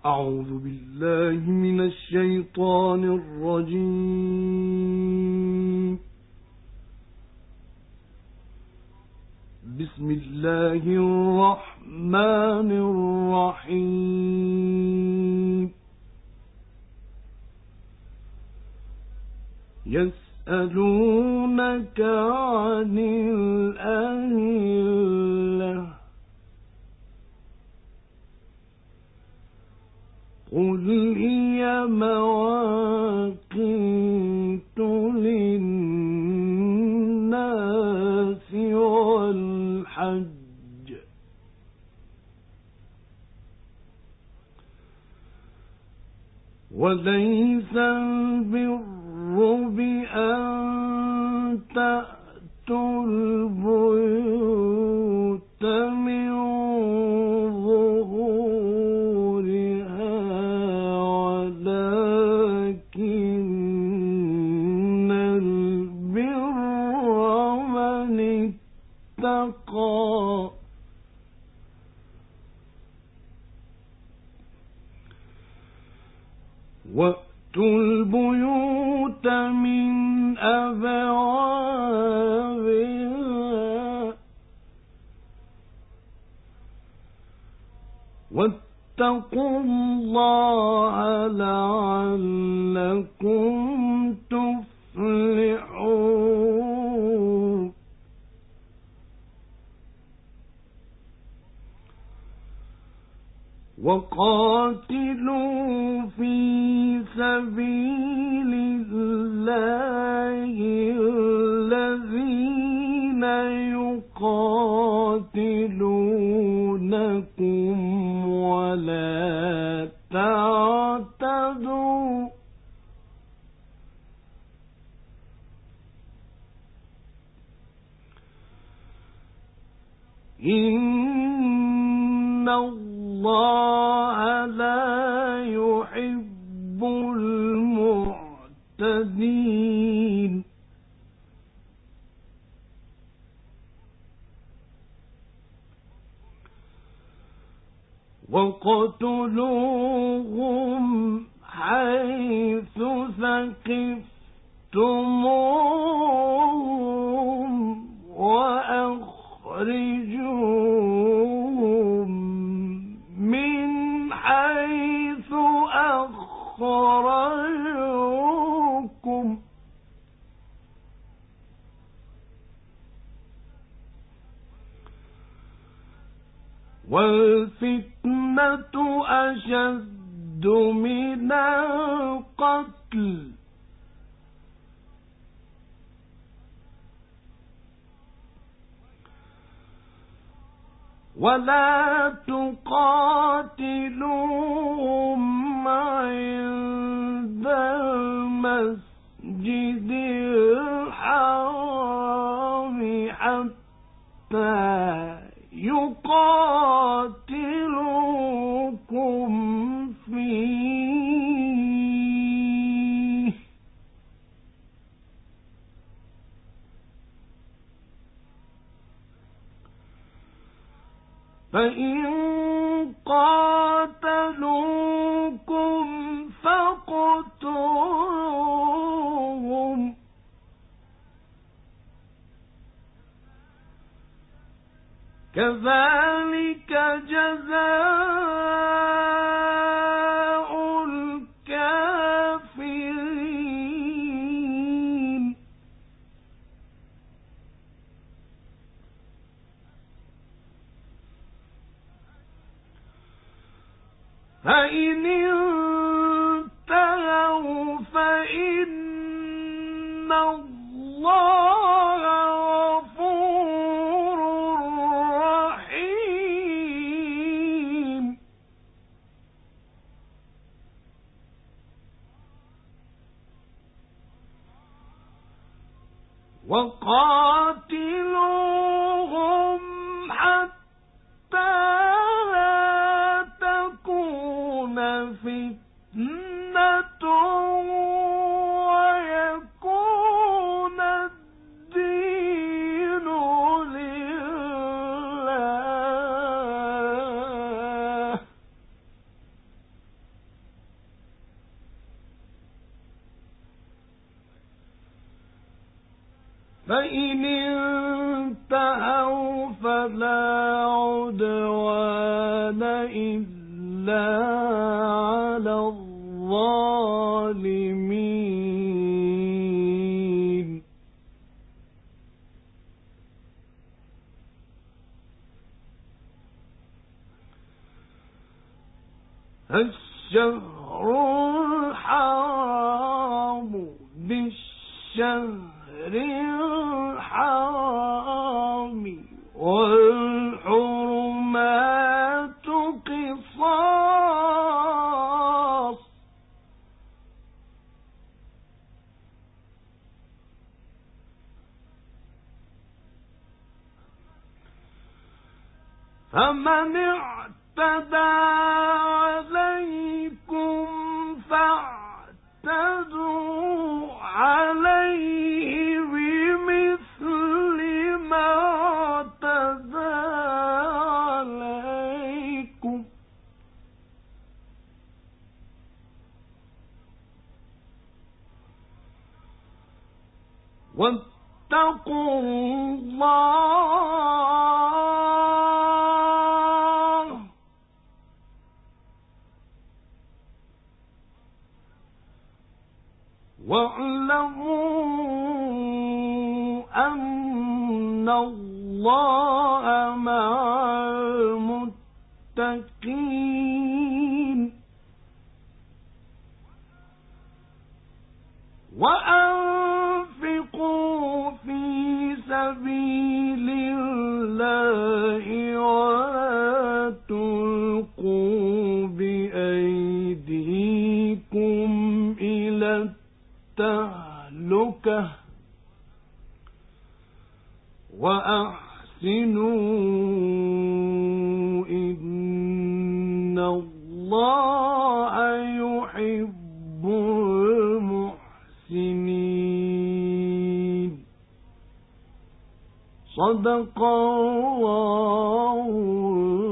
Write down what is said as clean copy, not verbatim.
أعوذ بالله من الشيطان الرجيم. بسم الله الرحمن الرحيم. يسألونك عن الأهلة قل هي مواقيت للناس والحج وليس البر بأن تأتوا البيوت من ظهورها ولكن البر من اتقى وَأْتُوا الْبُيُوتَ مِنْ أَبْوَابِهَا وَاتَّقُوا اللَّهَ لَعَلَّكُمْ تُفْلِحُونَ. وَقَاتِلُوا فِي سَبِيلِ اللَّهِ الَّذِينَ يُقَاتِلُونَكُمْ وَلَا تَعْتَدُوا إِنَّ اللَّهَ لَا يُحِبُّ الْمُعْتَدِينَ. وَاقْتُلُوهُمْ حَيْثُ ثَقِفْتُمُوهُمْ وَأَخْرِجُوهُمْ مِنْ حَيْثُ أَخْرَجُوكُمْ وَالْفِتْنَةُ أَشَدُّ مِنَ الْقَتْلِ وَلَا تُقَاتِلُوهُمْ عِندَ الْمَسْجِدِ الْحَرَامِ حَتَّى يُقَاتِلُوكُمْ فِيهِ فَإِن قَاتَلُوكُمْ فَاقْتُلُوهُمْ كَذَلِكَ جَزَاءُ الْكَافِرِينَ. فَإِنِ انتهوا فَإِنَّ اللَّهَ غَفُورٌ رَّحِيمٌ. وَقَاتِلُوهُمْ حَتَّى لَا تَكُونَ فِتْنَةٌ وَيَكُونَ الدِّينُ لِلَّهِ فإن انتهوا فلا عدوان إلا على الظالمين. الشهر الحرام بالشهر الحرام والحرمات قصاص، فمن اعتدى عليكم فاعتدوا عليه بمثل ما اعتدى عليكم، واتقوا الله واعلموا أن الله مع المتقين. وأنفقوا في سبيل الله ولا تلقوا بأيديكم إلى التهلكة وأحسنوا إن الله يحب المحسنين. صدق الله